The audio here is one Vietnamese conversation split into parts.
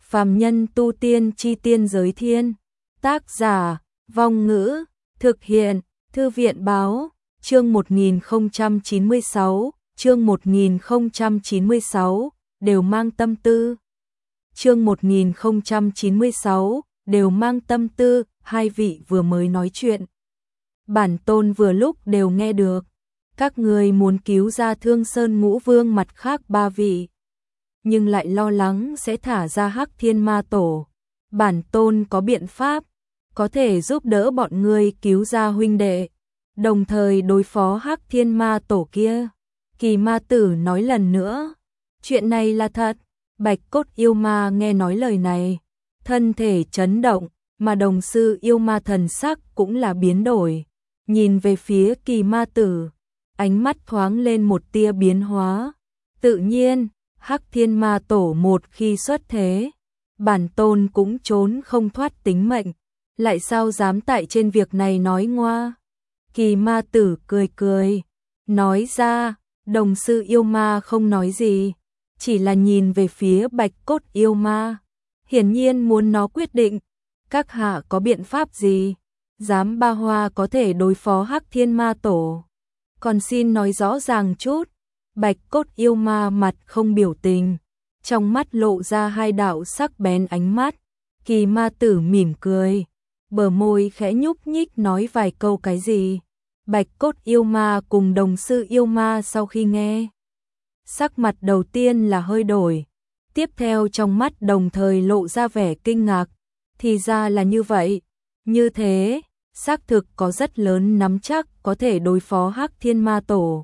Phàm nhân tu tiên chi tiên giới thiên. Tác giả, Vong Ngữ, thực hiện, Thư viện báo, chương 1096, chương 1096, đều mang tâm tư. Chương 1096, đều mang tâm tư, hai vị vừa mới nói chuyện. Bản tôn vừa lúc đều nghe được. Các người muốn cứu ra Thương Sơn Ngũ Vương mặt khác ba vị, nhưng lại lo lắng sẽ thả ra Hắc Thiên Ma Tổ. Bản tôn có biện pháp, có thể giúp đỡ bọn ngươi cứu ra huynh đệ, đồng thời đối phó Hắc Thiên Ma Tổ kia. Kỳ Ma Tử nói lần nữa, chuyện này là thật. Bạch Cốt Yêu Ma nghe nói lời này, thân thể chấn động, mà đồng sư yêu ma thần sắc cũng là biến đổi, nhìn về phía Kỳ Ma Tử, ánh mắt thoáng lên một tia biến hóa. Tự nhiên, Hắc Thiên Ma Tổ một khi xuất thế, bản tôn cũng trốn không thoát tính mệnh, lại sao dám tại trên việc này nói ngoa. Kỳ Ma Tử cười cười, nói ra, đồng sư yêu ma không nói gì, chỉ là nhìn về phía Bạch Cốt Yêu Ma, hiển nhiên muốn nó quyết định, các hạ có biện pháp gì, dám ba hoa có thể đối phó Hắc Thiên Ma Tổ, còn xin nói rõ ràng chút. Bạch Cốt Yêu Ma mặt không biểu tình, trong mắt lộ ra hai đạo sắc bén ánh mắt. Kỳ Ma Tử mỉm cười, bờ môi khẽ nhúc nhích nói vài câu cái gì. Bạch Cốt Yêu Ma cùng đồng sư yêu ma sau khi nghe, sắc mặt đầu tiên là hơi đổi, tiếp theo trong mắt đồng thời lộ ra vẻ kinh ngạc. Thì ra là như vậy, như thế, xác thực có rất lớn nắm chắc có thể đối phó Hắc Thiên Ma Tổ.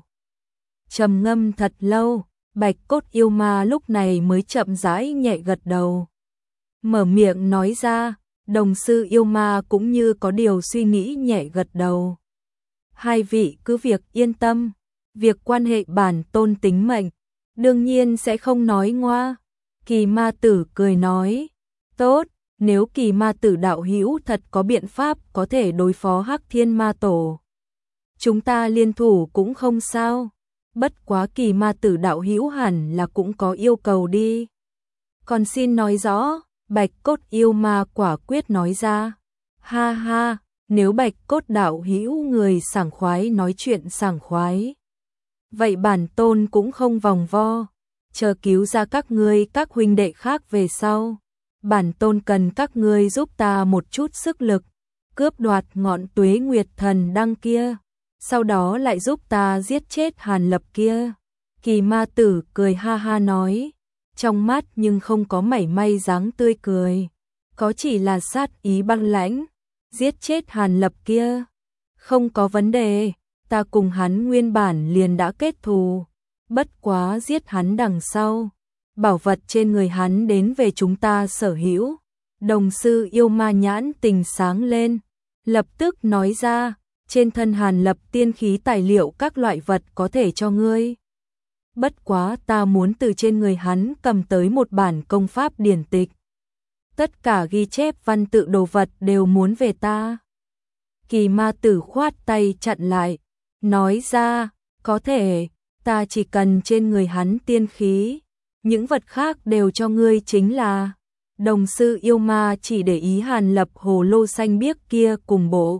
Trầm ngâm thật lâu, Bạch Cốt Yêu Ma lúc này mới chậm rãi nhẹ gật đầu, mở miệng nói ra. Đồng sư yêu ma cũng như có điều suy nghĩ nhẹ gật đầu. Hai vị cứ việc yên tâm, việc quan hệ bản tôn tính mệnh, đương nhiên sẽ không nói ngoa. Kỳ Ma Tử cười nói, tốt, nếu Kỳ Ma Tử đạo hữu thật có biện pháp có thể đối phó Hắc Thiên Ma Tổ, chúng ta liên thủ cũng không sao. Bất quá Kỳ Ma Tử đạo hữu hẳn là cũng có yêu cầu đi. Còn xin nói rõ. Bạch Cốt Yêu Ma quả quyết nói ra. Ha ha, nếu Bạch Cốt đạo hữu người sảng khoái nói chuyện sảng khoái, vậy bản tôn cũng không vòng vo, chờ cứu ra các ngươi các huynh đệ khác về sau, bản tôn cần các ngươi giúp ta một chút sức lực, cướp đoạt ngọn Tuế Nguyệt Thần đăng kia, sau đó lại giúp ta giết chết Hàn Lập kia. Kỳ Ma Tử cười ha ha nói, trong mắt nhưng không có mảy may dáng tươi cười, có chỉ là sát ý băng lãnh. Giết chết Hàn Lập kia, không có vấn đề, ta cùng hắn nguyên bản liền đã kết thù, bất quá giết hắn đằng sau, bảo vật trên người hắn đến về chúng ta sở hữu. Đồng sư yêu ma nhãn tình sáng lên, lập tức nói ra, trên thân Hàn Lập tiên khí tài liệu các loại vật có thể cho ngươi. Bất quá ta muốn từ trên người hắn cầm tới một bản công pháp điển tịch. Tất cả ghi chép văn tự đồ vật đều muốn về ta. Kỳ Ma Tử khoát tay chặn lại, nói ra, có thể, ta chỉ cần trên người hắn tiên khí, những vật khác đều cho ngươi chính là. Đồng sư yêu ma chỉ để ý Hàn Lập hồ lô xanh biếc kia cùng bộ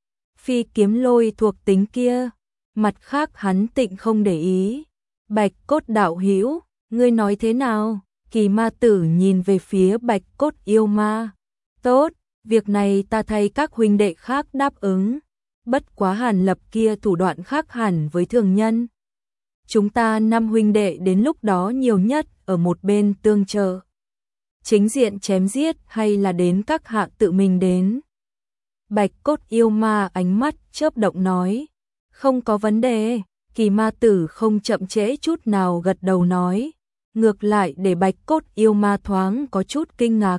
phi kiếm lôi thuộc tính kia, mặt khác hắn tịnh không để ý. Bạch Cốt đạo hữu, ngươi nói thế nào? Kỳ Ma Tử nhìn về phía Bạch Cốt Yêu Ma. Tốt, việc này ta thay các huynh đệ khác đáp ứng. Bất quá Hàn Lập kia thủ đoạn khác hẳn với thường nhân. Chúng ta 5 huynh đệ đến lúc đó nhiều nhất ở một bên tương trợ. Chính diện chém giết hay là đến các hạ tự mình đến? Bạch Cốt Yêu Ma ánh mắt chớp động nói. Không có vấn đề. Kỳ Ma Tử không chậm trễ chút nào gật đầu nói, ngược lại để Bạch Cốt Yêu Ma thoáng có chút kinh ngạc.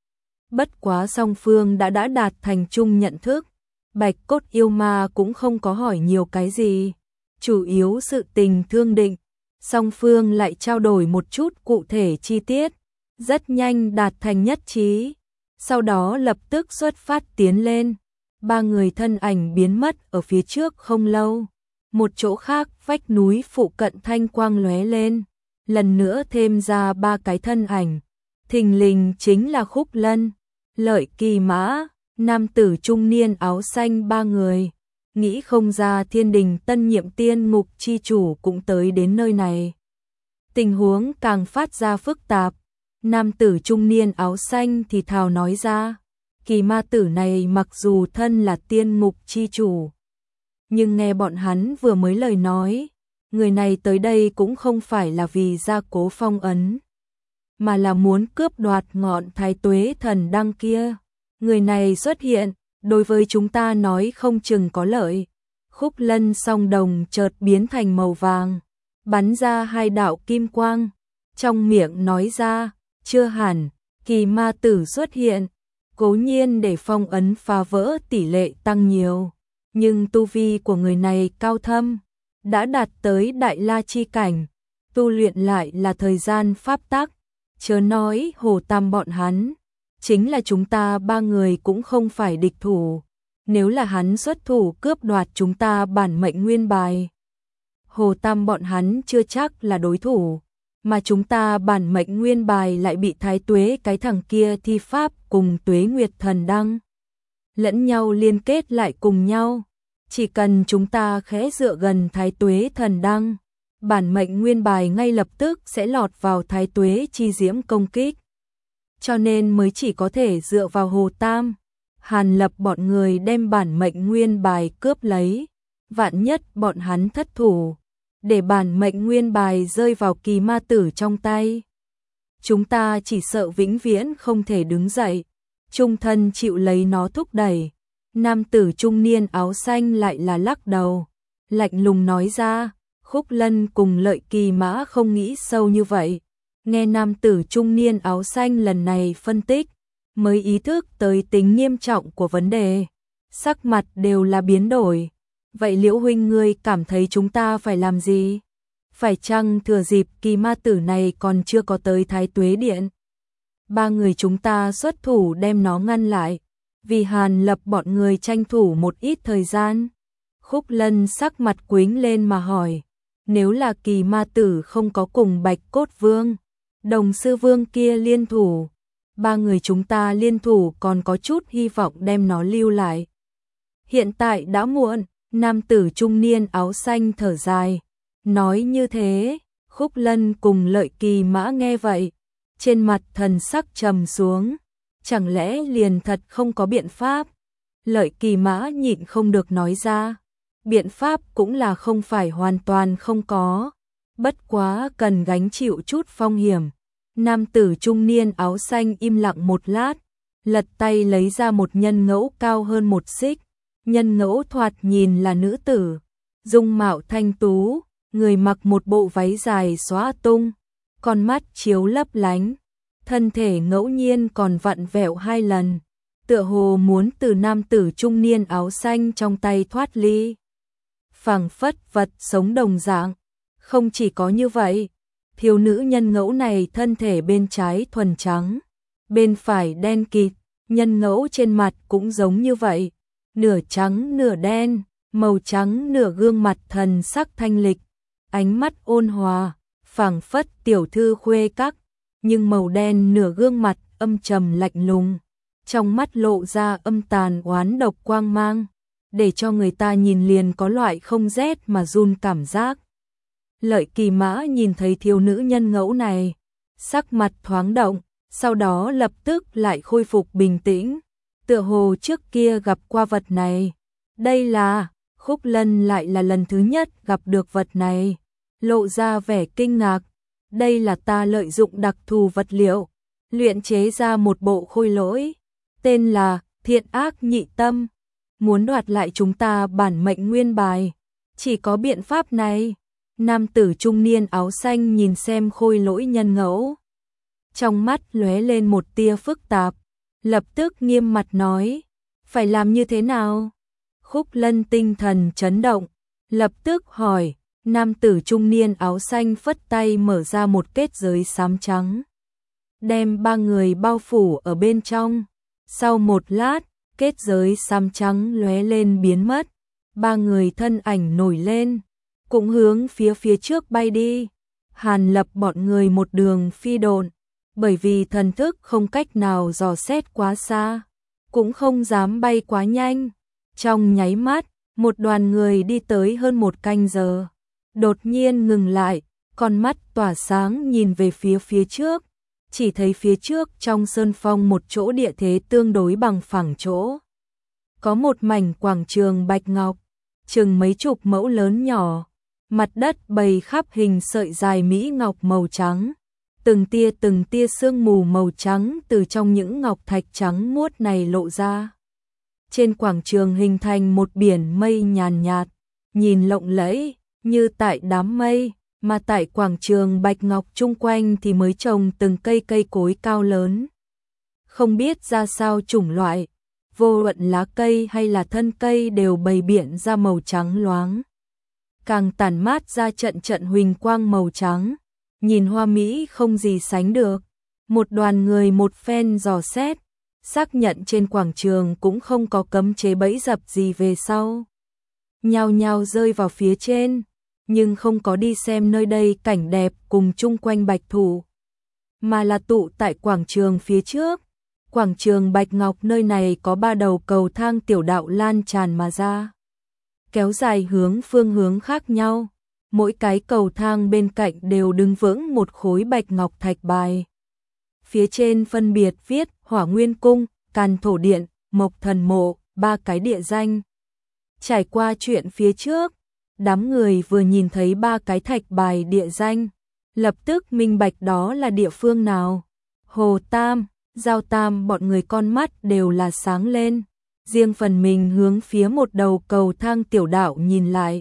Bất quá song phương đã đạt thành chung nhận thức, Bạch Cốt Yêu Ma cũng không có hỏi nhiều cái gì, chủ yếu sự tình thương định, song phương lại trao đổi một chút cụ thể chi tiết, rất nhanh đạt thành nhất trí, sau đó lập tức xuất phát tiến lên. Ba người thân ảnh biến mất ở phía trước không lâu. Một chỗ khác vách núi phụ cận thanh quang lóe lên, lần nữa thêm ra 3 cái thân ảnh, Thình lình chính là Khúc Lân, Lợi Kỳ Mã, nam tử trung niên áo xanh ba người. Nghĩ không ra Thiên Đình tân nhiệm tiên ngục chi chủ cũng tới đến nơi này. Tình huống càng phát ra phức tạp. Nam tử trung niên áo xanh thì thào nói ra, Kỳ ma tử này mặc dù thân là tiên ngục chi chủ, nhưng nghe bọn hắn vừa mới lời nói, người này tới đây cũng không phải là vì gia cố phong ấn, mà là muốn cướp đoạt ngọn Thái Tuế thần đăng kia. Người này xuất hiện, đối với chúng ta nói không chừng có lợi. Khúc Lân song đồng chợt biến thành màu vàng, bắn ra hai đạo kim quang, trong miệng nói ra, chưa hẳn, Kỳ ma tử xuất hiện, cố nhiên để phong ấn phá vỡ tỷ lệ tăng nhiều, nhưng tu vi của người này cao thâm, đã đạt tới đại la chi cảnh, tu luyện lại là thời gian pháp tắc, chớ nói Hồ Tam bọn hắn, chính là chúng ta ba người cũng không phải địch thủ, nếu là hắn xuất thủ cướp đoạt chúng ta bản mệnh nguyên bài, Hồ Tam bọn hắn chưa chắc là đối thủ, mà chúng ta bản mệnh nguyên bài lại bị Thái Tuế cái thằng kia thi pháp cùng Tuế Nguyệt thần đăng lẫn nhau liên kết lại cùng nhau, chỉ cần chúng ta khẽ dựa gần Thái Tuế thần đăng, bản mệnh nguyên bài ngay lập tức sẽ lọt vào Thái Tuế chi diễm công kích. Cho nên mới chỉ có thể dựa vào Hồ Tam, Hàn Lập bọn người đem bản mệnh nguyên bài cướp lấy, vạn nhất bọn hắn thất thủ, để bản mệnh nguyên bài rơi vào Kỳ ma tử trong tay. Chúng ta chỉ sợ vĩnh viễn không thể đứng dậy, trung thân chịu lấy nó thúc đẩy. Nam tử trung niên áo xanh lại là lắc đầu, lạnh lùng nói ra, Khúc Lân cùng Lợi Kỳ Mã không nghĩ sâu như vậy. Nghe nam tử trung niên áo xanh lần này phân tích, mới ý thức tới tính nghiêm trọng của vấn đề, sắc mặt đều là biến đổi. Vậy Liễu huynh ngươi cảm thấy chúng ta phải làm gì? Phải chăng thừa dịp Kỳ ma tử này còn chưa có tới Thái Tuế Điện, ba người chúng ta xuất thủ đem nó ngăn lại, vì Hàn Lập bọn người tranh thủ một ít thời gian? Khúc Lân sắc mặt quĩnh lên mà hỏi, nếu là Kỳ ma tử không có cùng Bạch Cốt Vương, Đồng Sư Vương kia liên thủ, ba người chúng ta liên thủ còn có chút hy vọng đem nó lưu lại. Hiện tại đã muộn. Nam tử trung niên áo xanh thở dài, nói như thế. Khúc Lân cùng Lợi Kỳ Mã nghe vậy, trên mặt thần sắc trầm xuống, chẳng lẽ liền thật không có biện pháp? Lợi Kỳ Mã nhịn không được nói ra, biện pháp cũng là không phải hoàn toàn không có, bất quá cần gánh chịu chút phong hiểm. Nam tử trung niên áo xanh im lặng một lát, lật tay lấy ra một nhân ngẫu cao hơn một xích. Nhân ngẫu thoạt nhìn là nữ tử, dung mạo thanh tú, người mặc một bộ váy dài xóa tung, con mắt chiếu lấp lánh, thân thể ngẫu nhiên còn vặn vẹo hai lần, tựa hồ muốn từ nam tử trung niên áo xanh trong tay thoát ly. Phảng phất vật sống đồng dạng, không chỉ có như vậy, thiếu nữ nhân ngẫu này thân thể bên trái thuần trắng, bên phải đen kịt, nhân ngẫu trên mặt cũng giống như vậy. Nửa trắng nửa đen, màu trắng nửa gương mặt thần sắc thanh lịch, ánh mắt ôn hòa, phảng phất tiểu thư khuê các, nhưng màu đen nửa gương mặt âm trầm lạnh lùng, trong mắt lộ ra âm tàn oán độc quang mang, để cho người ta nhìn liền có loại không rét mà run cảm giác. Lợi Kỳ Mã nhìn thấy thiếu nữ nhân ngẫu này, sắc mặt thoáng động, sau đó lập tức lại khôi phục bình tĩnh. Tựa hồ trước kia gặp qua vật này. Đây là, Khúc Lân lại là lần thứ nhất gặp được vật này. Lộ ra vẻ kinh ngạc. Đây là ta lợi dụng đặc thù vật liệu, luyện chế ra một bộ khôi lỗi. Tên là Thiện Ác Nhị Tâm. Muốn đoạt lại chúng ta bản mệnh nguyên bài. Chỉ có biện pháp này. Nam tử trung niên áo xanh nhìn xem khôi lỗi nhân ngẫu. Trong mắt lóe lên một tia phức tạp. Lập tức nghiêm mặt nói, phải làm như thế nào? Khúc Lân tinh thần chấn động, lập tức hỏi, nam tử trung niên áo xanh phất tay mở ra một kết giới xám trắng, đem ba người bao phủ ở bên trong. Sau một lát, kết giới xám trắng lóe lên biến mất, ba người thân ảnh nổi lên, cũng hướng phía trước bay đi. Hàn Lập bọn người một đường phi độn, bởi vì thần thức không cách nào dò xét quá xa, cũng không dám bay quá nhanh. Trong nháy mắt, một đoàn người đi tới hơn một canh giờ, đột nhiên ngừng lại, con mắt tỏa sáng nhìn về phía trước, chỉ thấy phía trước trong sơn phong một chỗ địa thế tương đối bằng phẳng chỗ. Có một mảnh quảng trường bạch ngọc, chừng mấy chục mẫu lớn nhỏ, mặt đất bày khắp hình sợi dài mỹ ngọc màu trắng, từng tia sương mù màu trắng từ trong những ngọc thạch trắng muốt này lộ ra. Trên quảng trường hình thành một biển mây nhàn nhạt, nhìn lộng lẫy như tại đám mây, mà tại quảng trường bạch ngọc chung quanh thì mới trồng từng cây cối cao lớn. Không biết ra sao chủng loại, vô luận lá cây hay là thân cây đều bày biện ra màu trắng loáng, càng tản mát ra trận huỳnh quang màu trắng, nhìn hoa mỹ không gì sánh được. Một đoàn người một phen dò xét, xác nhận trên quảng trường cũng không có cấm chế bẫy dập gì về sau. Nhao nhao rơi vào phía trên, nhưng không có đi xem nơi đây cảnh đẹp cùng chung quanh bạch thủ, mà là tụ tại quảng trường phía trước. Quảng trường bạch ngọc nơi này có 3 đầu cầu thang tiểu đạo lan tràn mà ra, kéo dài hướng phương hướng khác nhau. Mỗi cái cầu thang bên cạnh đều đứng vững một khối bạch ngọc thạch bài. Phía trên phân biệt viết Hỏa Nguyên Cung, Càn Thổ Điện, Mộc Thần Mộ, 3 cái địa danh. Trải qua chuyện phía trước, đám người vừa nhìn thấy 3 cái thạch bài địa danh, lập tức minh bạch đó là địa phương nào. Hồ Tam, Giao Tam bọn người con mắt đều là sáng lên, riêng phần mình hướng phía một đầu cầu thang tiểu đạo nhìn lại,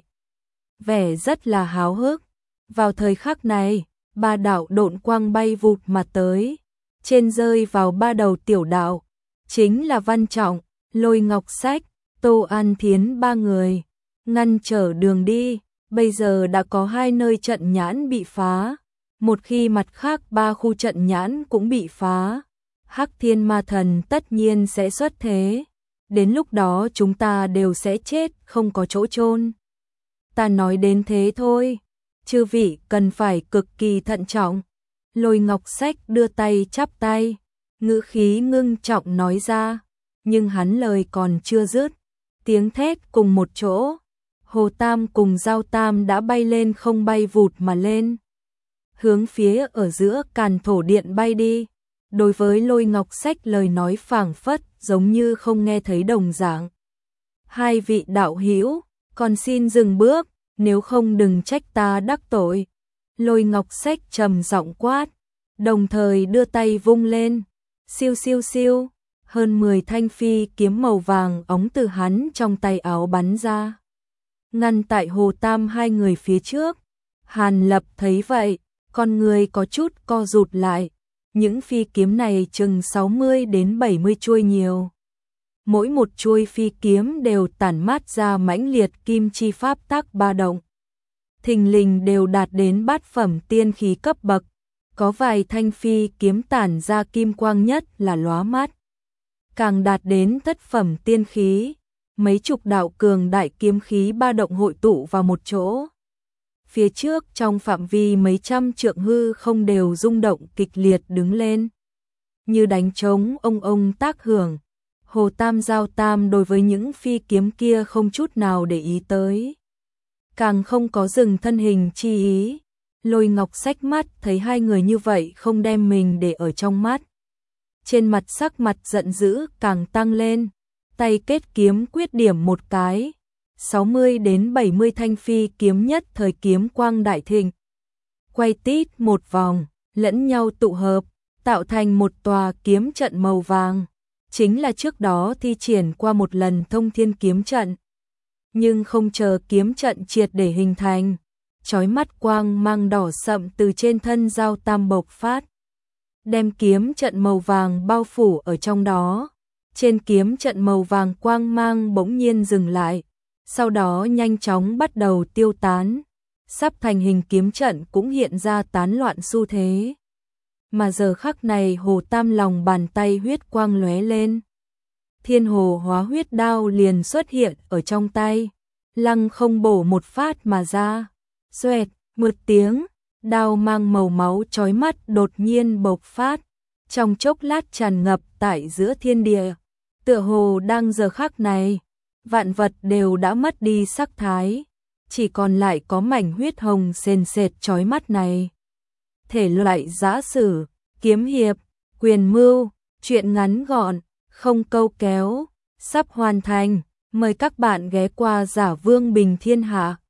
vẻ rất là háo hức. Vào thời khắc này, 3 đạo độn quang bay vụt mà tới, trên rơi vào 3 đầu tiểu đạo, chính là Văn Trọng, Lôi Ngọc Sách, Tô An Thiến 3 người, ngăn trở đường đi. Bây giờ đã có 2 nơi trận nhãn bị phá, một khi mặt khác 3 khu trận nhãn cũng bị phá, Hắc Thiên Ma Thần tất nhiên sẽ xuất thế, đến lúc đó chúng ta đều sẽ chết không có chỗ chôn. Ta nói đến thế thôi, chư vị cần phải cực kỳ thận trọng. Lôi Ngọc Sách đưa tay chắp tay, ngữ khí ngưng trọng nói ra, nhưng hắn lời còn chưa dứt, tiếng thét cùng một chỗ, Hồ Tam cùng Giao Tam đã bay lên không bay vụt mà lên, hướng phía ở giữa Càn Thổ Điện bay đi. Đối với Lôi Ngọc Sách lời nói phảng phất giống như không nghe thấy đồng dạng. 2 vị đạo hữu, còn xin dừng bước, nếu không đừng trách ta đắc tội. Lôi Ngọc Sách trầm giọng quát, đồng thời đưa tay vung lên, siêu siêu siêu, hơn 10 thanh phi kiếm màu vàng óng từ hắn trong tay áo bắn ra, ngăn tại Hồ Tam 2 người phía trước. Hàn Lập thấy vậy, con người có chút co rụt lại, những phi kiếm này chừng 60 đến 70 chuôi nhiều. Mỗi một chuôi phi kiếm đều tản mát ra mãnh liệt kim chi pháp tác ba động, thình lình đều đạt đến bát phẩm tiên khí cấp bậc, có vài thanh phi kiếm tản ra kim quang nhất là lóa mắt, càng đạt đến thất phẩm tiên khí, mấy chục đạo cường đại kiếm khí ba động hội tụ vào một chỗ. Phía trước trong phạm vi mấy trăm trượng hư không đều rung động kịch liệt đứng lên, như đánh trống ông tác hưởng. Hồ Tam Giao Tam đối với những phi kiếm kia không chút nào để ý tới, càng không có dừng thân hình chi ý. Lôi Ngọc Sách mắt thấy 2 người như vậy không đem mình để ở trong mắt, trên mặt sắc mặt giận dữ càng tăng lên, tay kết kiếm quyết điểm một cái, 60 đến 70 thanh phi kiếm nhất thời kiếm quang đại thịnh, quay tít một vòng, lẫn nhau tụ hợp, tạo thành một tòa kiếm trận màu vàng, chính là trước đó thi triển qua một lần Thông Thiên kiếm trận. Nhưng không chờ kiếm trận triệt để hình thành, chói mắt quang mang đỏ sậm từ trên thân Giao Tam bộc phát, đem kiếm trận màu vàng bao phủ ở trong đó. Trên kiếm trận màu vàng quang mang bỗng nhiên dừng lại, sau đó nhanh chóng bắt đầu tiêu tán, sắp thành hình kiếm trận cũng hiện ra tán loạn xu thế. Mà giờ khắc này Hồ Tam lòng bàn tay huyết quang lóe lên, Thiên Hồ Hóa Huyết Đao liền xuất hiện ở trong tay, lăng không bổ một phát mà ra, xoẹt, một tiếng, đao mang màu máu chói mắt đột nhiên bộc phát, trong chốc lát tràn ngập tại giữa thiên địa, tựa hồ đang giờ khắc này, vạn vật đều đã mất đi sắc thái, chỉ còn lại có mảnh huyết hồng sền sệt chói mắt này. Thể loại giã sử, kiếm hiệp, quyền mưu, truyện ngắn gọn, không câu kéo, sắp hoàn thành, mời các bạn ghé qua Giả Vương Bình Thiên Hạ.